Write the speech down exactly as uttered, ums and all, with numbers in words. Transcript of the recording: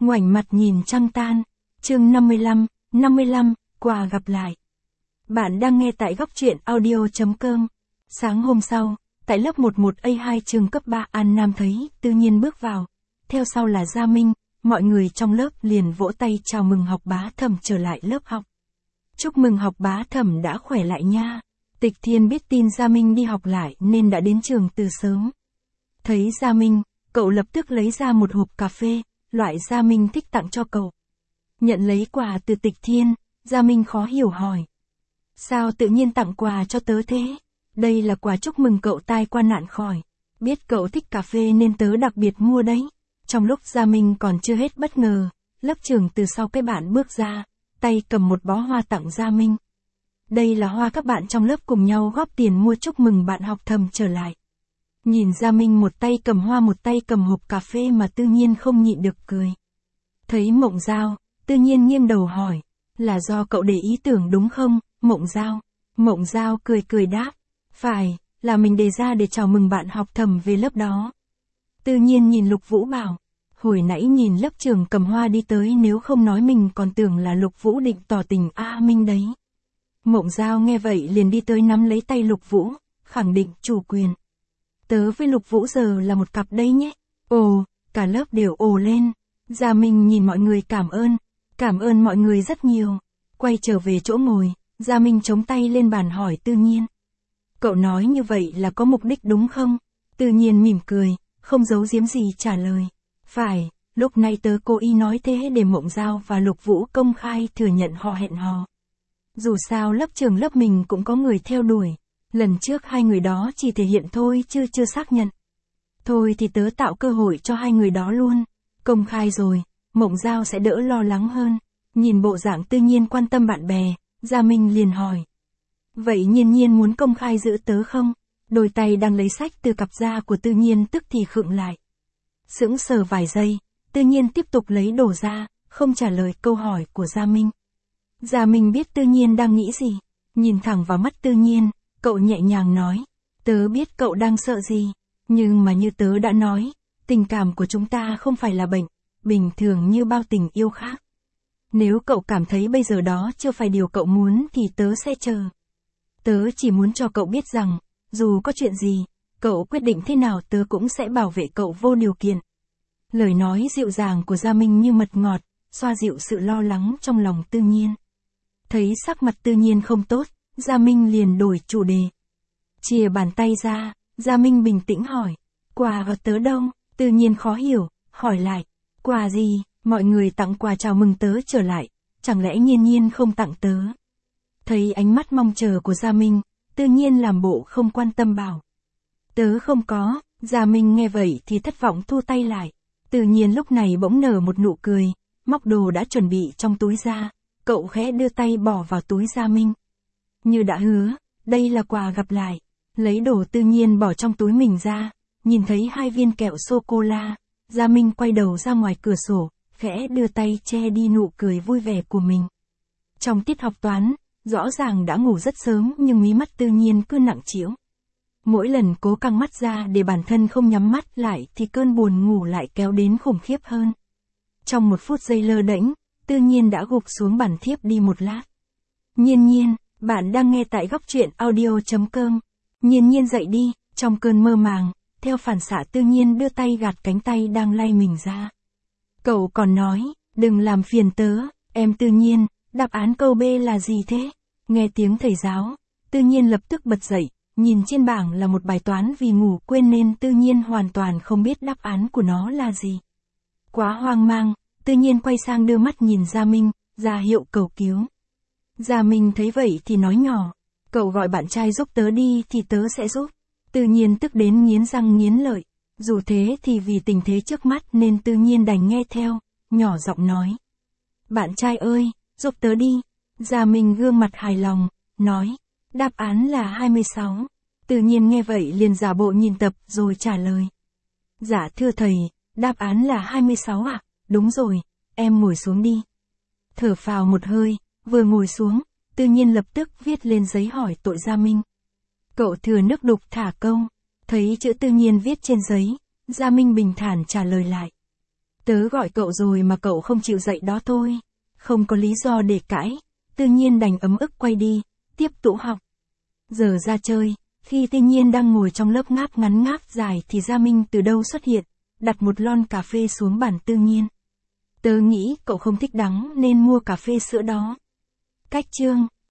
ngoảnh mặt nhìn trăng tan. Chương năm mươi lăm, năm mươi lăm, quà gặp lại. Bạn đang nghe tại góc truyện audio chấm com. Sáng hôm sau, tại lớp mười một A hai trường cấp ba An Nam thấy Tư Nhiên bước vào. Theo sau là Gia Minh, mọi người trong lớp liền vỗ tay chào mừng học bá Thẩm trở lại lớp học. Chúc mừng học bá Thẩm đã khỏe lại nha. Tịch Thiên biết tin Gia Minh đi học lại nên đã đến trường từ sớm. Thấy Gia Minh, cậu lập tức lấy ra một hộp cà phê, loại Gia Minh thích tặng cho cậu. Nhận lấy quà từ Tịch Thiên, Gia Minh khó hiểu hỏi. Sao tự nhiên tặng quà cho tớ thế? Đây là quà chúc mừng cậu tai qua nạn khỏi. Biết cậu thích cà phê nên tớ đặc biệt mua đấy. Trong lúc Gia Minh còn chưa hết bất ngờ, lớp trưởng từ sau cái bạn bước ra, tay cầm một bó hoa tặng Gia Minh. Đây là hoa các bạn trong lớp cùng nhau góp tiền mua chúc mừng bạn học Thẩm trở lại. Nhìn Gia Minh một tay cầm hoa một tay cầm hộp cà phê mà Tư Nhiên không nhịn được cười. Thấy Mộng Giao, Tư Nhiên nghiêng đầu hỏi, là do cậu để ý tưởng đúng không, Mộng Giao? Mộng Giao cười cười đáp, phải, là mình đề ra để chào mừng bạn học Thẩm về lớp đó. Tư Nhiên nhìn Lục Vũ bảo, hồi nãy nhìn lớp trưởng cầm hoa đi tới nếu không nói mình còn tưởng là Lục Vũ định tỏ tình A Minh đấy. Mộng Giao nghe vậy liền đi tới nắm lấy tay Lục Vũ, khẳng định chủ quyền. Tớ với Lục Vũ giờ là một cặp đây nhé. Ồ, cả lớp đều ồ lên. Gia Minh nhìn mọi người cảm ơn, cảm ơn mọi người rất nhiều. Quay trở về chỗ ngồi, Gia Minh chống tay lên bàn hỏi Tư Nhiên. Cậu nói như vậy là có mục đích đúng không? Tư Nhiên mỉm cười, không giấu giếm gì trả lời. Phải, lúc này tớ cố ý nói thế để Mộng Giao và Lục Vũ công khai thừa nhận họ hẹn hò. Dù sao lớp trường lớp mình cũng có người theo đuổi. Lần trước hai người đó chỉ thể hiện thôi chứ chưa xác nhận. Thôi thì tớ tạo cơ hội cho hai người đó luôn. Công khai rồi, Mộng Giao sẽ đỡ lo lắng hơn. Nhìn bộ dạng Tư Nhiên quan tâm bạn bè, Gia Minh liền hỏi. Vậy Nhiên Nhiên muốn công khai giữ tớ không? Đôi tay đang lấy sách từ cặp da của Tư Nhiên tức thì khựng lại. Sững sờ vài giây, Tư Nhiên tiếp tục lấy đồ ra, không trả lời câu hỏi của Gia Minh. Gia Minh biết Tư Nhiên đang nghĩ gì, nhìn thẳng vào mắt Tư Nhiên, cậu nhẹ nhàng nói, tớ biết cậu đang sợ gì, nhưng mà như tớ đã nói, tình cảm của chúng ta không phải là bệnh, bình thường như bao tình yêu khác. Nếu cậu cảm thấy bây giờ đó chưa phải điều cậu muốn thì tớ sẽ chờ. Tớ chỉ muốn cho cậu biết rằng, dù có chuyện gì, cậu quyết định thế nào tớ cũng sẽ bảo vệ cậu vô điều kiện. Lời nói dịu dàng của Gia Minh như mật ngọt, xoa dịu sự lo lắng trong lòng Tư Nhiên. Thấy sắc mặt Tư Nhiên không tốt, Gia Minh liền đổi chủ đề. Chìa bàn tay ra, Gia Minh bình tĩnh hỏi, quà của tớ đâu? Tư Nhiên khó hiểu, hỏi lại, quà gì? Mọi người tặng quà chào mừng tớ trở lại, chẳng lẽ Nhiên Nhiên không tặng tớ? Thấy ánh mắt mong chờ của Gia Minh, Tư Nhiên làm bộ không quan tâm bảo. Tớ không có. Gia Minh nghe vậy thì thất vọng thu tay lại. Tự nhiên lúc này bỗng nở một nụ cười, móc đồ đã chuẩn bị trong túi ra, cậu khẽ đưa tay bỏ vào túi Gia Minh. Như đã hứa, đây là quà gặp lại. Lấy đồ Tư Nhiên bỏ trong túi mình ra, nhìn thấy hai viên kẹo sô-cô-la, Gia Minh quay đầu ra ngoài cửa sổ, khẽ đưa tay che đi nụ cười vui vẻ của mình. Trong tiết học toán, rõ ràng đã ngủ rất sớm nhưng mí mắt Tư Nhiên cứ nặng trĩu. Mỗi lần cố căng mắt ra để bản thân không nhắm mắt lại thì cơn buồn ngủ lại kéo đến khủng khiếp hơn. Trong một phút giây lơ đễnh, Tư Nhiên đã gục xuống bàn thiếp đi một lát. Nhiên Nhiên, bạn đang nghe tại góc truyện audio chấm com. Nhiên Nhiên dậy đi, trong cơn mơ màng, theo phản xạ Tư Nhiên đưa tay gạt cánh tay đang lay mình ra. Cậu còn nói, đừng làm phiền tớ, em Tư Nhiên, đáp án câu B là gì thế? Nghe tiếng thầy giáo, Tư Nhiên lập tức bật dậy, nhìn trên bảng là một bài toán vì ngủ quên nên Tư Nhiên hoàn toàn không biết đáp án của nó là gì. Quá hoang mang, Tư Nhiên quay sang đưa mắt nhìn Gia Minh, ra hiệu cầu cứu. Gia Minh thấy vậy thì nói nhỏ, cậu gọi bạn trai giúp tớ đi thì tớ sẽ giúp. Tư Nhiên tức đến nghiến răng nghiến lợi, dù thế thì vì tình thế trước mắt nên Tư Nhiên đành nghe theo, nhỏ giọng nói. Bạn trai ơi, giúp tớ đi. Gia Minh gương mặt hài lòng, nói, đáp án là hai mươi sáu. Tư Nhiên nghe vậy liền giả bộ nhìn tập rồi trả lời. Dạ thưa thầy, đáp án là hai mươi sáu ạ, à? Đúng rồi, em ngồi xuống đi. Thở phào một hơi, vừa ngồi xuống, Tư Nhiên lập tức viết lên giấy hỏi tội Gia Minh. Cậu thừa nước đục thả câu, thấy chữ Tư Nhiên viết trên giấy, Gia Minh bình thản trả lời lại. Tớ gọi cậu rồi mà cậu không chịu dậy đó thôi. Không có lý do để cãi, tự nhiên đành ấm ức quay đi, tiếp tục học. Giờ ra chơi, khi Tự Nhiên đang ngồi trong lớp ngáp ngắn ngáp dài thì Gia Minh từ đâu xuất hiện, đặt một lon cà phê xuống bàn Tự Nhiên. Tớ nghĩ cậu không thích đắng nên mua cà phê sữa đó. Cách chương